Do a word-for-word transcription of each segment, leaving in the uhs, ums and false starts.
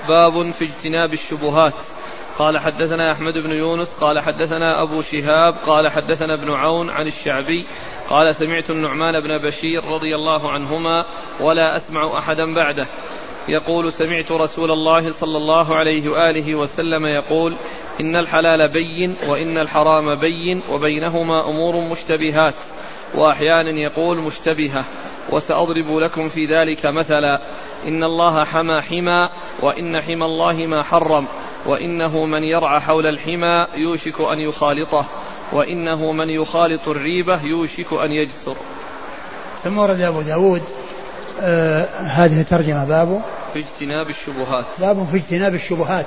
باب في اجتناب الشبهات. قال حدثنا أحمد بن يونس قال حدثنا أبو شهاب قال حدثنا ابن عون عن الشعبي قال سمعت النعمان بن بشير رضي الله عنهما ولا أسمع أحدا بعده يقول سمعت رسول الله صلى الله عليه وآله وسلم يقول إن الحلال بين وإن الحرام بين وبينهما أمور مشتبهات، وأحيانا يقول مشتبهة. وسأضرب لكم في ذلك مثلا، إن الله حمى حمى وإن حمى الله ما حرم، وإنه من يرعى حول الحمى يوشك أن يخالطه، وإنه من يخالط الريبة يوشك أن يجسر. ثم ورد أبو داود آه هذه الترجمة باب في اجتناب الشبهات. باب في اجتناب الشبهات.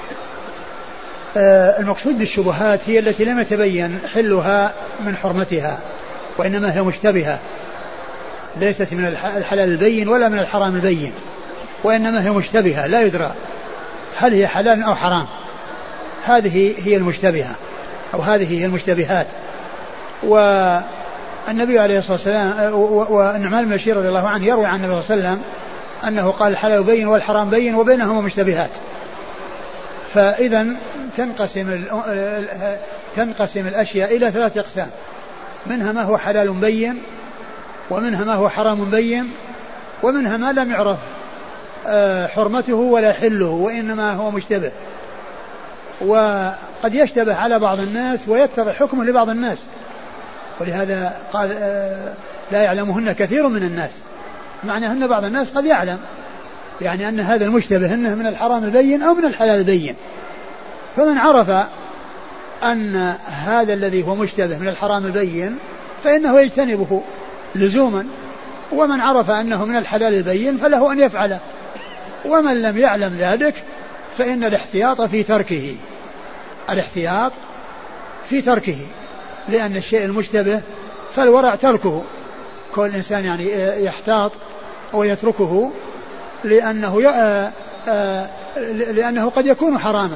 آه المقصود بالشبهات هي التي لم يتبين حلها من حرمتها، وإنما هي مشتبهة، ليست من الحلال البين ولا من الحرام البين، وإنما هي مشتبهة لا يدرى هل هي حلال أو حرام. هذه هي المشتبهة أو هذه هي المشتبهات. والنبي عليه الصلاة والسلام والنعمان بن بشير رضي الله عنه يروي عن النبي صلى الله عليه وسلم أنه قال الحلال بين والحرام بين وبينهما مشتبهات. فإذا تنقسم تنقسم الأشياء إلى ثلاثة أقسام، منها ما هو حلال بين، ومنها ما هو حرام بين، ومنها ما لم يعرف حرمته ولا حله وإنما هو مشتبه. وقد يشتبه على بعض الناس ويتضح حكمه لبعض الناس، ولهذا قال لا يعلمهن كثير من الناس، معنى أن بعض الناس قد يعلم يعني أن هذا المشتبه أنه من الحرام البين أو من الحلال البين. فمن عرف أن هذا الذي هو مشتبه من الحرام البين فإنه يجتنبه لزوما، ومن عرف أنه من الحلال البين فله أن يفعله، ومن لم يعلم ذلك فإن الاحتياط في تركه الاحتياط في تركه لأن الشيء المشتبه فالورع تركه. كل إنسان يعني يحتاط ويتركه لأنه لأنه قد يكون حراما،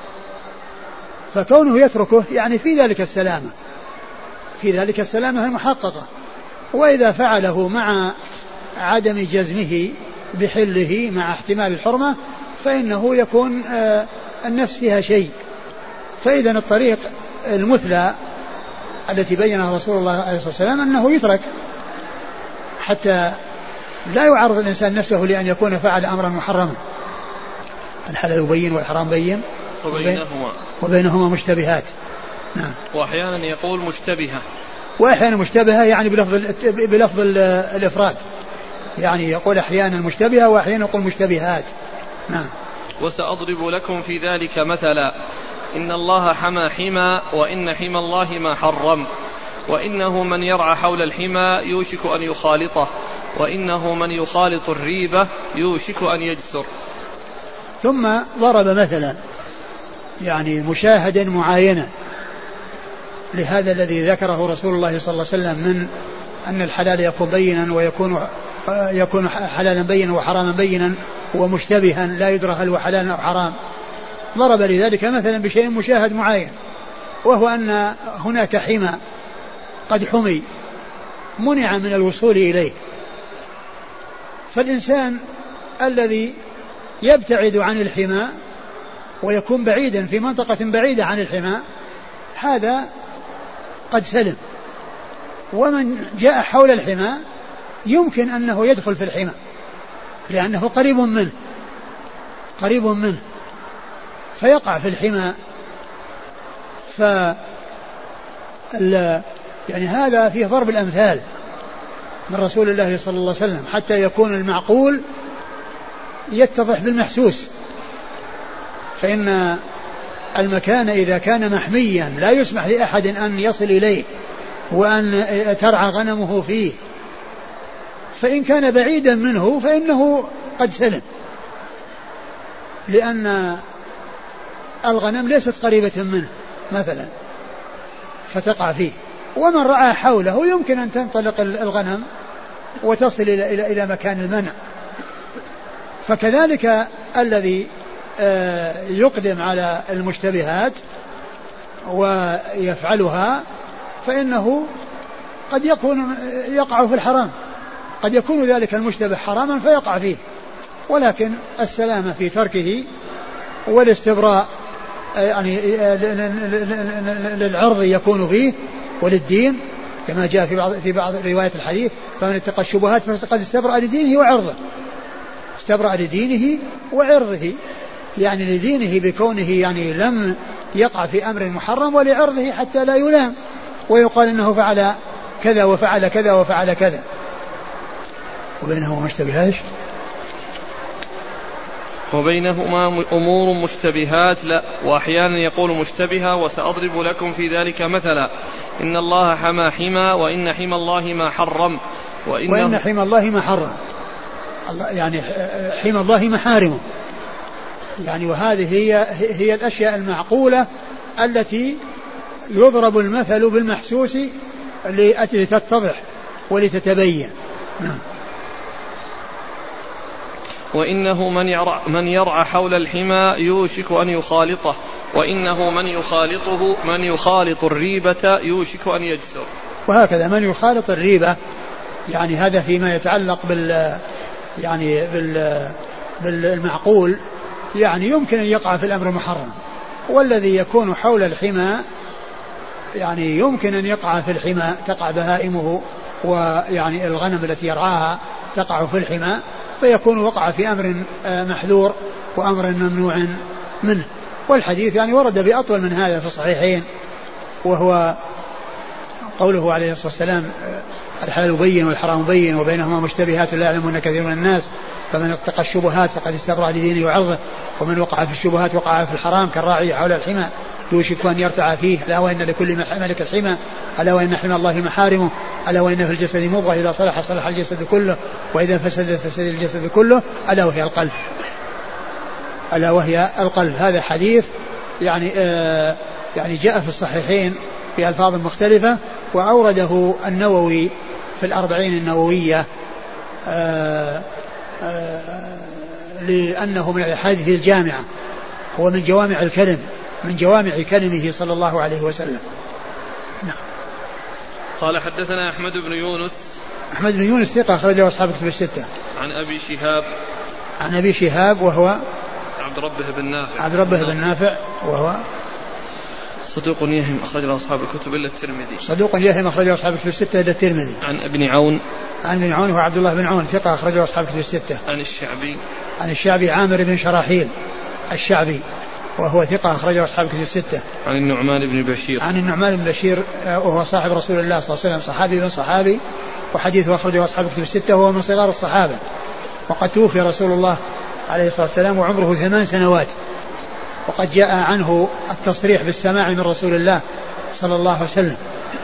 فكونه يتركه يعني في ذلك السلامة في ذلك السلامة المحققة. وإذا فعله مع عدم جزمه بحله مع احتمال الحرمة فإنه يكون النفس فيها شيء. فإذا الطريق المثلى التي بينها رسول الله عليه الصلاة والسلام أنه يترك حتى لا يعرض الإنسان نفسه لأن يكون فعل أمرا محرما. الحلال بين والحرام بين وبينهما وبينهما مشتبهات. نعم. وأحيانا يقول مشتبهة، وأحيانا مشتبهة يعني بلفظ بلفظ الإفراد، يعني يقول أحيانا مشتبهة وأحيانا يقول مشتبهات. نعم. وسأضرب لكم في ذلك مثلا، إن الله حمى حمى وإن حمى الله ما حرم، وإنه من يرعى حول الحمى يوشك أن يخالطه، وإنه من يخالط الريبة يوشك أن يجسر. ثم ضرب مثلا يعني مشاهدا معاينا لهذا الذي ذكره رسول الله صلى الله عليه وسلم من أن الحلال يكون بينا ويكون يكون حلالا بينا وحراما بينا ومشتبها لا يدرى هل هو حلال أو حرام. ضرب لذلك مثلا بشيء مشاهد معاين، وهو أن هناك حمى قد حمي منع من الوصول إليه، فالإنسان الذي يبتعد عن الحمى ويكون بعيدا في منطقة بعيدة عن الحمى هذا قد سلم، ومن جاء حول الحمى يمكن أنه يدخل في الحمى لأنه قريب منه قريب منه فيقع في الحمى. ف يعني هذا فيه ضرب الأمثال من رسول الله صلى الله عليه وسلم حتى يكون المعقول يتضح بالمحسوس. فإن المكان إذا كان محميا لا يسمح لأحد أن يصل إليه وأن ترعى غنمه فيه، فإن كان بعيدا منه فإنه قد سلم، لأن الغنم ليست قريبة منه مثلا فتقع فيه، ومن رعى حوله يمكن أن تنطلق الغنم وتصل إلى, إلى, إلى مكان المنع. فكذلك الذي يقدم على المشتبهات ويفعلها فإنه قد يكون يقع في الحرام، قد يكون ذلك المشتبه حراما فيقع فيه، ولكن السلامة في تركه والاستبراء يعني للعرض يكون فيه وللدين كما جاء في بعض في بعض روايات الحديث فمن اتقى الشبهات فقد استبرأ لدينه وعرضه استبرأ لدينه وعرضه يعني لدينه بكونه يعني لم يقع في أمر محرم ولعرضه حتى لا يلام ويقال إنه فعل كذا وفعل كذا وفعل كذا وبينهما مشتبهات وبينهما أمور مشتبهات لا وأحيانا يقول مشتبهة وسأضرب لكم في ذلك مثلا إن الله حمى حمى وإن حمى الله ما حرم وإن حمى الله ما حرم يعني حمى الله محارمه يعني وهذه هي هي الأشياء المعقولة التي يضرب المثل بالمحسوس لأجل تتضح ولتتبين. نعم. وإنه من يرعى, من يرعى حول الحمى يوشك أن يخالطه وإنه من يخالطه من يخالط الريبة يوشك أن يجسر. وهكذا من يخالط الريبة يعني هذا فيما يتعلق بال يعني بال بالمعقول يعني يمكن أن يقع في الأمر المحرم والذي يكون حول الحمى يعني يمكن أن يقع في الحمى تقع بهائمه ويعني الغنم التي يرعاها تقع في الحمى فيكون وقع في أمر محذور وأمر ممنوع منه. والحديث يعني ورد بأطول من هذا في الصحيحين وهو قوله عليه الصلاة والسلام الحلال بين والحرام بين وبينهما مشتبهات لا يعلمون كثير من الناس فمن اتقى الشبهات فقد استبرأ لدينه وعرضه ومن وقع في الشبهات وقع في الحرام كالراعي حول الحمى يوشك أن يرتع فيه ألا وإن لكل ملك الحمى ألا وإن حمى الله محارمه ألا وإن في الجسد مضغة إذا صلح صلح الجسد كله وإذا فسد فسد الجسد كله ألا وهي القلب ألا وهي القلب. هذا حديث يعني آه يعني جاء في الصحيحين بألفاظ مختلفة وأورده النووي في الأربعين النووية آه آه لأنه من الأحاديث الجامعة هو من جوامع الكلم من جوامع كلمه صلى الله عليه وسلم. نعم. قال حدثنا أحمد بن يونس أحمد بن يونس ثقة أخرجه أصحاب الكتب الستة. عن أبي شهاب عن أبي شهاب وهو عبد ربه بن نافع عبد ربه بن نافع وهو صدوق يهم أخرجه أصحاب الكتب إلا الترمذي صدوق يهم أخرجه أصحاب الكتب الستة إلا الترمذي. عن ابن عون عن ابن عون هو عبد الله بن عون ثقة أخرجه أصحاب الكتب الستة. عن الشعبي عن الشعبي عامر بن شراحيل الشعبي وهو ثقة أخرجه أصحاب الكتب الستة. عن النعمان بن بشير عن النعمان بن بشير وهو صاحب رسول الله صلى الله عليه وسلم صحابي بن صحابي وحديثه أخرجه أصحاب الكتب الستة وهو من صغار الصحابة وقد توفي رسول الله عليه الصلاة والسلام وعمره ثمان سنوات وقد جاء عنه التصريح بالسماع من رسول الله صلى الله عليه وسلم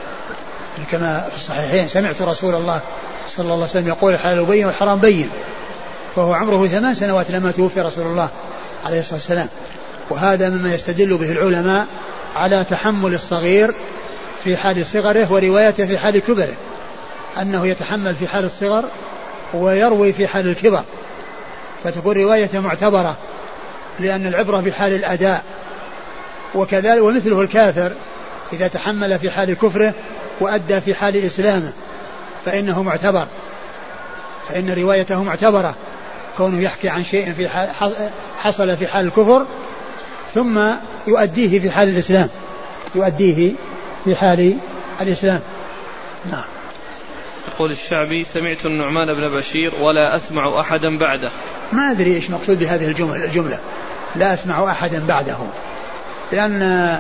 كما في الصحيحين سمعت رسول الله صلى الله عليه وسلم يقول الحلال بين والحرام بين فهو عمره ثمان سنوات لما توفي رسول الله عليه الصلاة والسلام. وهذا مما يستدل به العلماء على تحمل الصغير في حال صغره وروايته في حال كبره أنه يتحمل في حال الصغر ويروي في حال الكبر فتكون روايته معتبرة لأن العبرة بحال الأداء. وكذلك ومثله الكافر إذا تحمل في حال كفره وأدى في حال إسلامه فإنه معتبر فإن روايته معتبرة كونه يحكي عن شيء في حال حصل في حال الكفر ثم يؤديه في حال الإسلام يؤديه في حال الإسلام. نعم. يقول الشعبي سمعت النعمان بن بشير ولا أسمع أحدا بعده. ما أدري إيش مقصود بهذه الجملة, الجملة لا أسمع أحدا بعده لأن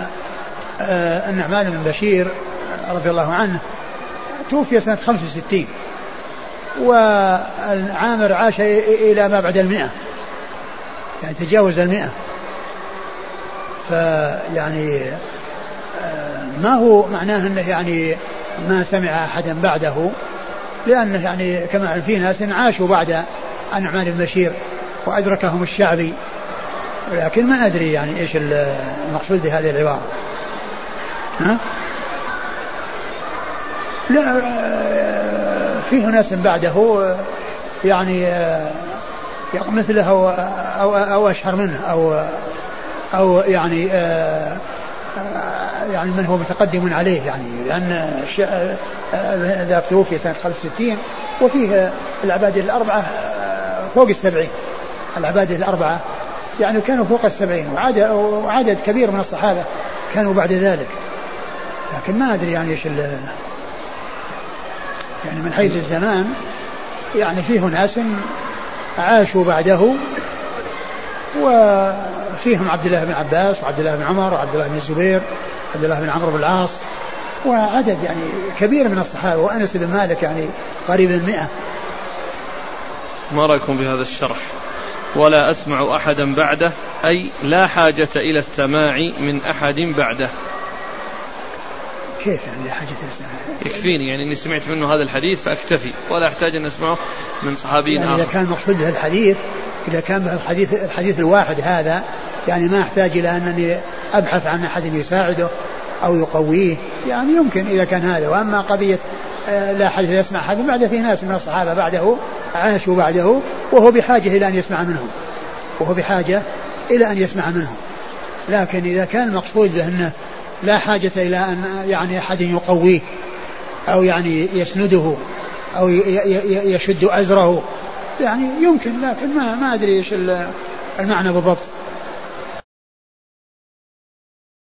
النعمان بن بشير رضي الله عنه توفي سنة خمس وستين والعامر عاش إلى ما بعد المئة يعني تجاوز المئة فيعني ما هو معناه أنه يعني ما سمع أحدا بعده لأنه يعني كما في ناس عاشوا بعد النعمان بن بشير وأدركهم الشعبي لكن ما أدري يعني إيش المقصود بهذه العبارة. ها؟ لا فيه ناس بعده يعني مثله أو, أو, أو أشهر منه أو أو يعني يعني من هو متقدم عليه يعني لأن ذاك توفي سنة خمسة وستين وفيه العباد الأربعة فوق السبعين العبادة الأربعة يعني كانوا فوق السبعين، وعدد, وعدد كبير من الصحابة كانوا بعد ذلك. لكن ما أدري يعني إيش يعني من حيث الزمان يعني فيه ناس عاشوا بعده، وفيهم عبد الله بن عباس وعبد الله بن عمر وعبد الله بن الزبير وعبد الله بن عمرو بن العاص، وعدد يعني كبير من الصحابة، وأنس بن مالك يعني قريب من مئة. ما رأيكم بهذا الشرح؟ ولا أسمع أحدا بعده، أي لا حاجة إلى السماع من أحد بعده. كيف يعني لا حاجة إلى السماع؟ يكفيني يعني أني سمعت منه هذا الحديث فأكتفي، ولا أحتاج أن أسمعه من صحابي يعني آخر. إذا كان مقصود به الحديث، إذا كان به الحديث, الحديث الواحد هذا يعني ما أحتاج إلى أنني أبحث عن أحد يساعده أو يقويه، يعني يمكن إذا كان هذا. وأما قضية لا حاجة إلى يسمع أحد بعده، في ناس من الصحابة بعده عاشوا بعده وهو بحاجة إلى أن يسمع منهم، وهو بحاجة إلى أن يسمع منهم. لكن إذا كان المقصود به أنه لا حاجة إلى أن يعني أحد يقويه أو يعني يسنده أو يشد أزره، يعني يمكن، لكن ما ما أدري إيش المعنى بالضبط.